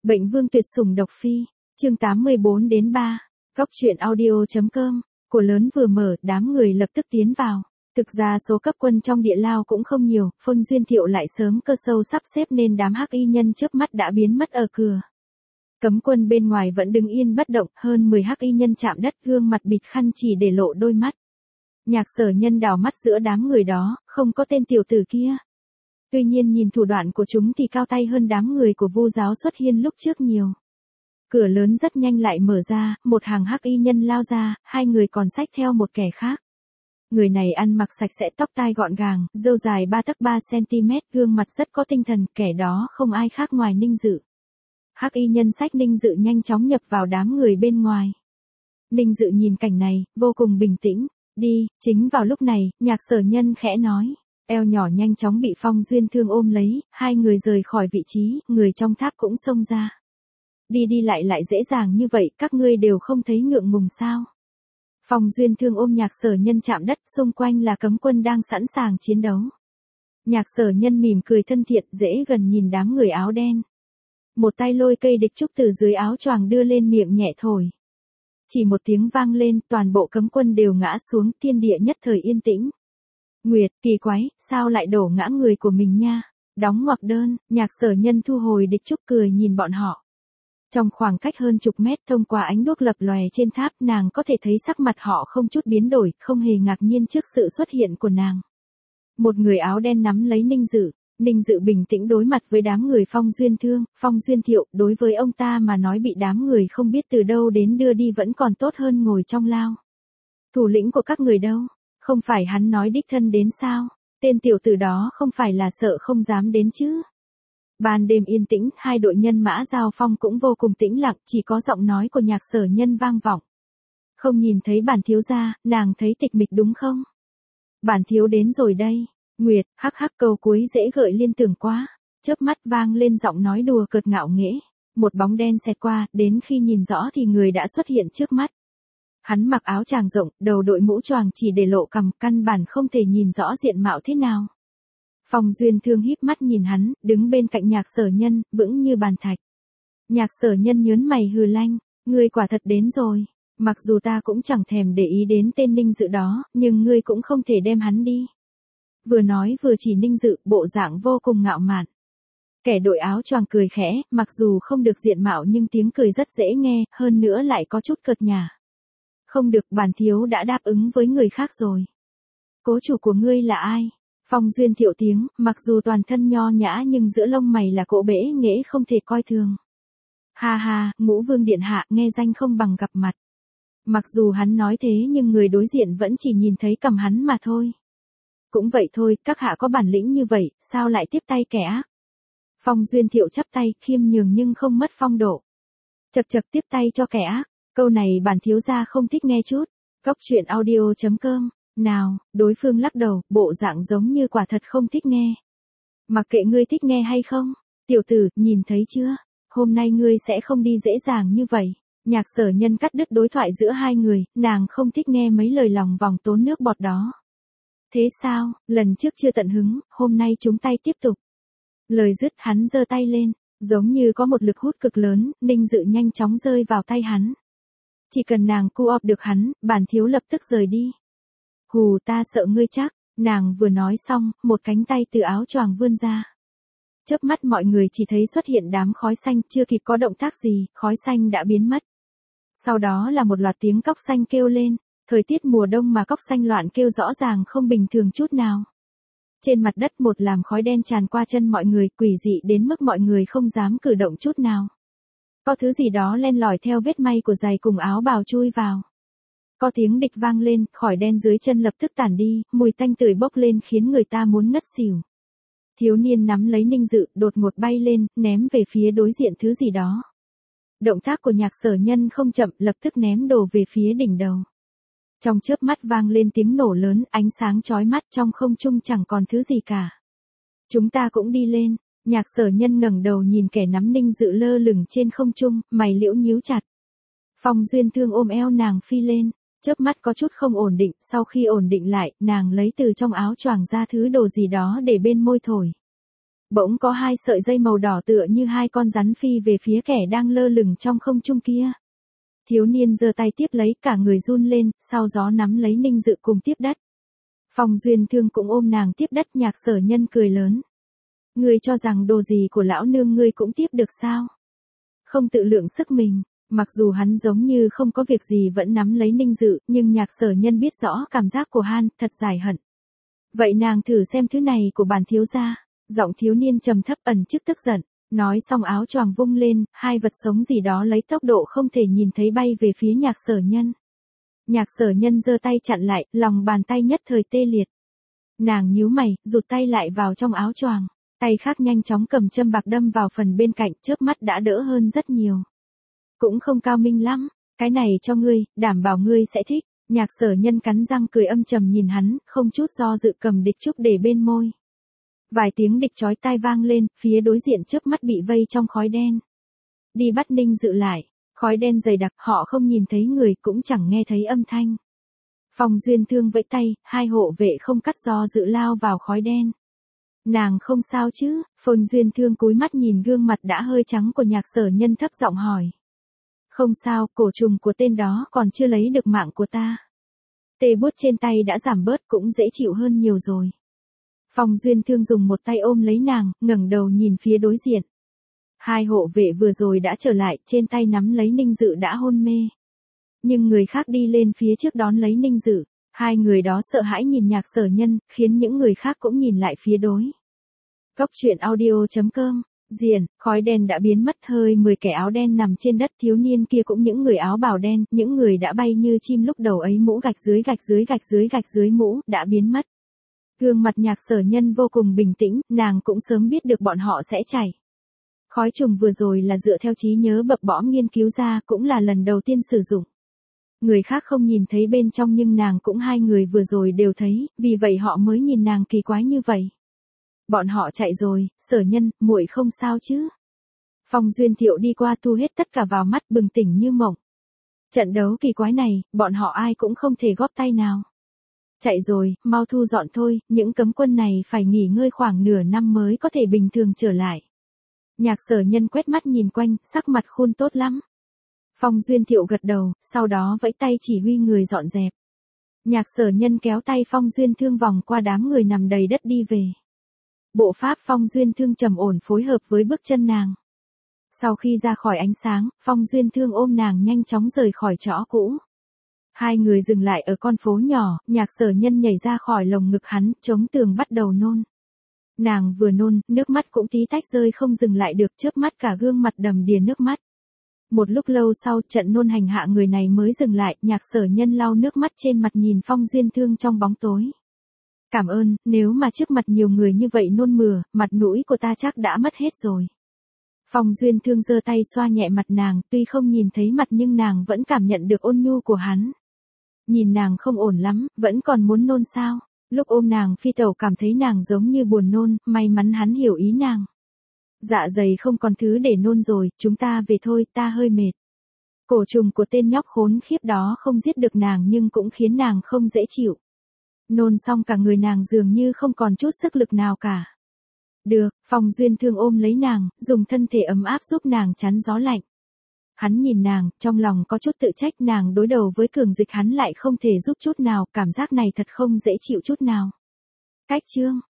Bệnh vương tuyệt sủng độc phi, chương 84-3, góc truyện audio.com, của lớn vừa mở, đám người lập tức tiến vào. Thực ra số cấp quân trong địa lao cũng không nhiều, Phương Duyên Thiệu lại sớm cơ sâu sắp xếp nên đám hắc y nhân trước mắt đã biến mất ở cửa. Cấm quân bên ngoài vẫn đứng yên bất động, hơn 10 hắc y nhân chạm đất, gương mặt bịt khăn chỉ để lộ đôi mắt. Nhạc Sở Nhân đảo mắt giữa đám người đó, không có tên tiểu tử kia. Tuy nhiên nhìn thủ đoạn của chúng thì cao tay hơn đám người của Vu giáo xuất hiện lúc trước nhiều. Cửa lớn rất nhanh lại mở ra, một hàng hắc y nhân lao ra, hai người còn xách theo một kẻ khác. Người này ăn mặc sạch sẽ, tóc tai gọn gàng, râu dài 3 tấc 3 cm, gương mặt rất có tinh thần, kẻ đó không ai khác ngoài Ninh Dự. Hắc y nhân xách Ninh Dự nhanh chóng nhập vào đám người bên ngoài. Ninh Dự nhìn cảnh này, vô cùng bình tĩnh. Đi, chính vào lúc này, Nhạc Sở Nhân khẽ nói. Eo nhỏ nhanh chóng bị Phong Duyên Thương ôm lấy, hai người rời khỏi vị trí, người trong tháp cũng xông ra. Đi đi lại dễ dàng như vậy, các ngươi đều không thấy ngượng ngùng sao? Phong Duyên Thương ôm Nhạc Sở Nhân chạm đất, xung quanh là cấm quân đang sẵn sàng chiến đấu. Nhạc Sở Nhân mỉm cười thân thiện, dễ gần nhìn đám người áo đen. Một tay lôi cây địch trúc từ dưới áo choàng đưa lên miệng nhẹ thổi. Chỉ một tiếng vang lên, toàn bộ cấm quân đều ngã xuống, thiên địa nhất thời yên tĩnh. Nguyệt, kỳ quái, sao lại đổ ngã người của mình nha? Đóng ngoặc đơn, Nhạc Sở Nhân thu hồi địch trúc cười nhìn bọn họ. Trong khoảng cách hơn chục mét thông qua ánh đuốc lập lòe trên tháp, nàng có thể thấy sắc mặt họ không chút biến đổi, không hề ngạc nhiên trước sự xuất hiện của nàng. Một người áo đen nắm lấy Ninh Dự. Ninh Dự bình tĩnh đối mặt với đám người Phong Duyên Thương, Phong Duyên Thiệu, đối với ông ta mà nói bị đám người không biết từ đâu đến đưa đi vẫn còn tốt hơn ngồi trong lao. Thủ lĩnh của các người đâu? Không phải hắn nói đích thân đến sao? Tên tiểu tử đó không phải là sợ không dám đến chứ? Ban đêm yên tĩnh, hai đội nhân mã giao phong cũng vô cùng tĩnh lặng, chỉ có giọng nói của Nhạc Sở Nhân vang vọng. Không nhìn thấy bản thiếu gia, nàng thấy tịch mịch đúng không? Bản thiếu đến rồi đây. Nguyệt, hắc hắc, câu cuối dễ gợi liên tưởng quá. Chớp mắt vang lên giọng nói đùa cợt ngạo nghễ. Một bóng đen xẹt qua, đến khi nhìn rõ thì người đã xuất hiện trước mắt. Hắn mặc áo tràng rộng, đầu đội mũ choàng chỉ để lộ cằm, căn bản không thể nhìn rõ diện mạo thế nào. Phong Duyên Thương híp mắt nhìn hắn, đứng bên cạnh Nhạc Sở Nhân, vững như bàn thạch. Nhạc Sở Nhân nhớn mày hừ lanh, ngươi quả thật đến rồi. Mặc dù ta cũng chẳng thèm để ý đến tên Ninh Dự đó, nhưng ngươi cũng không thể đem hắn đi. Vừa nói vừa chỉ Ninh Dự, bộ dạng vô cùng ngạo mạn. Kẻ đội áo choàng cười khẽ, mặc dù không được diện mạo nhưng tiếng cười rất dễ nghe, hơn nữa lại có chút cợt nhả. Không được, bản thiếu đã đáp ứng với người khác rồi. Cố chủ của ngươi là ai? Phong Duyên Thiệu tiếng, mặc dù toàn thân nho nhã nhưng giữa lông mày là cỗ bẽ nghễ không thể coi thường. Ha ha, Ngũ Vương điện hạ, nghe danh không bằng gặp mặt. Mặc dù hắn nói thế nhưng người đối diện vẫn chỉ nhìn thấy cằm hắn mà thôi. Cũng vậy thôi, các hạ có bản lĩnh như vậy, sao lại tiếp tay kẻ ác? Phong Duyên Thiệu chắp tay, khiêm nhường nhưng không mất phong độ. Chậc chậc, tiếp tay cho kẻ ác, câu này bản thiếu gia không thích nghe chút. Góc truyện audio.com. Nào, đối phương lắc đầu, bộ dạng giống như quả thật không thích nghe. Mặc kệ ngươi thích nghe hay không, tiểu tử, nhìn thấy chưa? Hôm nay ngươi sẽ không đi dễ dàng như vậy. Nhạc Sở Nhân cắt đứt đối thoại giữa hai người, nàng không thích nghe mấy lời lòng vòng tốn nước bọt đó. Thế sao, lần trước chưa tận hứng, hôm nay chúng tay tiếp tục. Lời dứt hắn giơ tay lên, giống như có một lực hút cực lớn, Ninh Dự nhanh chóng rơi vào tay hắn. Chỉ cần nàng cu ọp được hắn, bản thiếu lập tức rời đi. Hù, ta sợ ngươi chắc, nàng vừa nói xong, một cánh tay từ áo choàng vươn ra. Chớp mắt mọi người chỉ thấy xuất hiện đám khói xanh, chưa kịp có động tác gì, khói xanh đã biến mất. Sau đó là một loạt tiếng cóc xanh kêu lên, thời tiết mùa đông mà cóc xanh loạn kêu rõ ràng không bình thường chút nào. Trên mặt đất một làn khói đen tràn qua chân mọi người, quỷ dị đến mức mọi người không dám cử động chút nào. Có thứ gì đó len lỏi theo vết may của giày cùng áo bào chui vào. Có tiếng địch vang lên, khói đen dưới chân lập tức tản đi, mùi tanh tưởi bốc lên khiến người ta muốn ngất xỉu. Thiếu niên nắm lấy Ninh Dự, đột ngột bay lên, ném về phía đối diện thứ gì đó. Động tác của Nhạc Sở Nhân không chậm, lập tức ném đồ về phía đỉnh đầu. Trong chớp mắt vang lên tiếng nổ lớn, ánh sáng chói mắt, trong không trung chẳng còn thứ gì cả. Chúng ta cũng đi lên. Nhạc Sở Nhân ngẩng đầu nhìn kẻ nắm Ninh Dự lơ lửng trên không trung, mày liễu nhíu chặt. Phong Duyên Thương ôm eo nàng phi lên. Chớp mắt có chút không ổn định, sau khi ổn định lại, nàng lấy từ trong áo choàng ra thứ đồ gì đó để bên môi thổi. Bỗng có hai sợi dây màu đỏ tựa như hai con rắn phi về phía kẻ đang lơ lửng trong không trung kia. Thiếu niên giơ tay tiếp lấy, cả người run lên, sau gió nắm lấy Ninh Dự cùng tiếp đất. Phong Duyên Thương cũng ôm nàng tiếp đất. Nhạc Sở Nhân cười lớn. Ngươi cho rằng đồ gì của lão nương ngươi cũng tiếp được sao? Không tự lượng sức mình. Mặc dù hắn giống như không có việc gì vẫn nắm lấy Ninh Dự, nhưng Nhạc Sở Nhân biết rõ cảm giác của hắn, thật dài hận. Vậy nàng thử xem thứ này của bản thiếu gia. Giọng thiếu niên trầm thấp ẩn chứa tức giận. Nói xong áo choàng vung lên, hai vật sống gì đó lấy tốc độ không thể nhìn thấy bay về phía Nhạc Sở Nhân. Nhạc Sở Nhân giơ tay chặn lại, lòng bàn tay nhất thời tê liệt. Nàng nhíu mày, rụt tay lại vào trong áo choàng, tay khác nhanh chóng cầm châm bạc đâm vào phần bên cạnh, chớp mắt đã đỡ hơn rất nhiều. Cũng không cao minh lắm, cái này cho ngươi, đảm bảo ngươi sẽ thích. Nhạc Sở Nhân cắn răng cười âm trầm nhìn hắn, không chút do dự cầm địch trúc để bên môi. Vài tiếng địch chói tai vang lên, phía đối diện chớp mắt bị vây trong khói đen. Đi bắt Ninh Dự lại, khói đen dày đặc, họ không nhìn thấy người cũng chẳng nghe thấy âm thanh. Phong Duyên Thương vẫy tay, hai hộ vệ không cắt do dự lao vào khói đen. Nàng không sao chứ? Phong Duyên Thương cúi mắt nhìn gương mặt đã hơi trắng của Nhạc Sở Nhân thấp giọng hỏi. Không sao, cổ trùng của tên đó còn chưa lấy được mạng của ta. Tê buốt trên tay đã giảm bớt, cũng dễ chịu hơn nhiều rồi. Phong Duyên Thương dùng một tay ôm lấy nàng, ngẩng đầu nhìn phía đối diện. Hai hộ vệ vừa rồi đã trở lại, trên tay nắm lấy Ninh Dự đã hôn mê. Nhưng người khác đi lên phía trước đón lấy Ninh Dự. Hai người đó sợ hãi nhìn Nhạc Sở Nhân, khiến những người khác cũng nhìn lại phía đối. Góc truyện audio.com. Diện, khói đen đã biến mất, hơi 10 kẻ áo đen nằm trên đất, thiếu niên kia cũng những người áo bào đen, những người đã bay như chim lúc đầu ấy, mũ gạch dưới gạch dưới gạch dưới gạch dưới mũ, đã biến mất. Gương mặt Nhạc Sở Nhân vô cùng bình tĩnh, nàng cũng sớm biết được bọn họ sẽ chảy. Khói trùng vừa rồi là dựa theo trí nhớ bập bõm nghiên cứu ra, cũng là lần đầu tiên sử dụng. Người khác không nhìn thấy bên trong nhưng nàng cũng hai người vừa rồi đều thấy, vì vậy họ mới nhìn nàng kỳ quái như vậy. Bọn họ chạy rồi, Sở Nhân, muội không sao chứ? Phong Duyên Thiệu đi qua thu hết tất cả vào mắt, bừng tỉnh như mộng. Trận đấu kỳ quái này, bọn họ ai cũng không thể góp tay nào. Chạy rồi, mau thu dọn thôi, những cấm quân này phải nghỉ ngơi khoảng nửa năm mới có thể bình thường trở lại. Nhạc Sở Nhân quét mắt nhìn quanh, sắc mặt khôn tốt lắm. Phong Duyên Thiệu gật đầu, sau đó vẫy tay chỉ huy người dọn dẹp. Nhạc Sở Nhân kéo tay Phong Duyên Thương vòng qua đám người nằm đầy đất đi về. Bộ pháp Phong Duyên Thương trầm ổn phối hợp với bước chân nàng. Sau khi ra khỏi ánh sáng, Phong Duyên Thương ôm nàng nhanh chóng rời khỏi chỗ cũ. Hai người dừng lại ở con phố nhỏ, Nhạc Sở Nhân nhảy ra khỏi lồng ngực hắn, chống tường bắt đầu nôn. Nàng vừa nôn, nước mắt cũng tí tách rơi không dừng lại được, chớp mắt cả gương mặt đầm đìa nước mắt. Một lúc lâu sau, trận nôn hành hạ người này mới dừng lại, Nhạc Sở Nhân lau nước mắt trên mặt nhìn Phong Duyên Thương trong bóng tối. Cảm ơn, nếu mà trước mặt nhiều người như vậy nôn mửa, mặt mũi của ta chắc đã mất hết rồi. Phong Duyên Thương giơ tay xoa nhẹ mặt nàng, tuy không nhìn thấy mặt nhưng nàng vẫn cảm nhận được ôn nhu của hắn. Nhìn nàng không ổn lắm, vẫn còn muốn nôn sao? Lúc ôm nàng phi tẩu cảm thấy nàng giống như buồn nôn, may mắn hắn hiểu ý nàng. Dạ dày không còn thứ để nôn rồi, chúng ta về thôi, ta hơi mệt. Cổ trùng của tên nhóc khốn khiếp đó không giết được nàng nhưng cũng khiến nàng không dễ chịu. Nôn xong cả người nàng dường như không còn chút sức lực nào cả. Được, Phong Duyên Thương ôm lấy nàng, dùng thân thể ấm áp giúp nàng chắn gió lạnh. Hắn nhìn nàng, trong lòng có chút tự trách, nàng đối đầu với cường dịch hắn lại không thể giúp chút nào, cảm giác này thật không dễ chịu chút nào. Cách chương